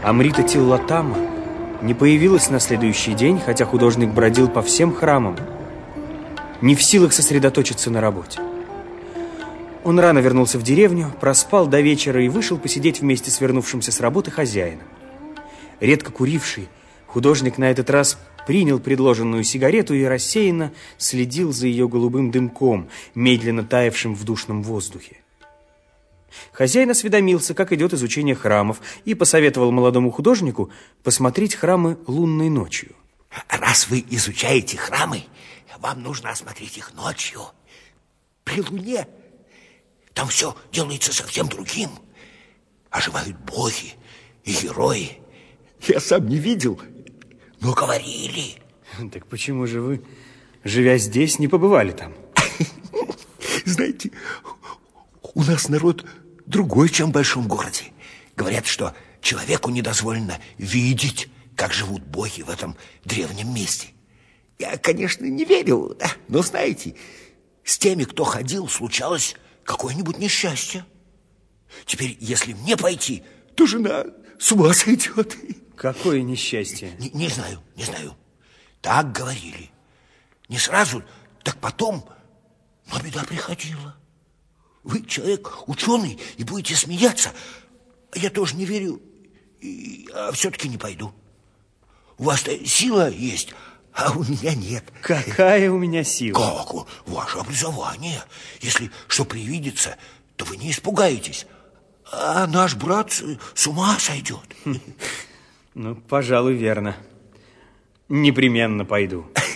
Амрита Тиллатама не появилась на следующий день, хотя художник бродил по всем храмам, не в силах сосредоточиться на работе. Он рано вернулся в деревню, проспал до вечера и вышел посидеть вместе с вернувшимся с работы хозяином. Редко куривший, художник на этот раз принял предложенную сигарету и рассеянно следил за ее голубым дымком, медленно таявшим в душном воздухе. Хозяин осведомился, как идет изучение храмов, и посоветовал молодому художнику посмотреть храмы лунной ночью. Раз вы изучаете храмы, вам нужно осмотреть их ночью, при луне. Там все делается совсем другим. Оживают боги и герои. Я сам не видел, но говорили. Так почему же вы, живя здесь, не побывали там? Знаете, у нас народ другой, чем в большом городе. Говорят, что человеку не дозволено видеть, как живут боги в этом древнем месте. Я, конечно, не верил, но, знаете, с теми, кто ходил, случалось какое-нибудь несчастье. Теперь, если мне пойти, то жена с ума сойдет. Какое несчастье? Не знаю, не знаю. Так говорили. Не сразу, так потом, но беда приходила. Вы человек ученый и будете смеяться. Я тоже не верю, а все-таки не пойду. У вас-то сила есть, а у меня нет. Какая у меня сила? Как? Ваше образование. Если что привидится, то вы не испугаетесь. А наш брат с ума сойдет. Ну, пожалуй, верно. Непременно пойду.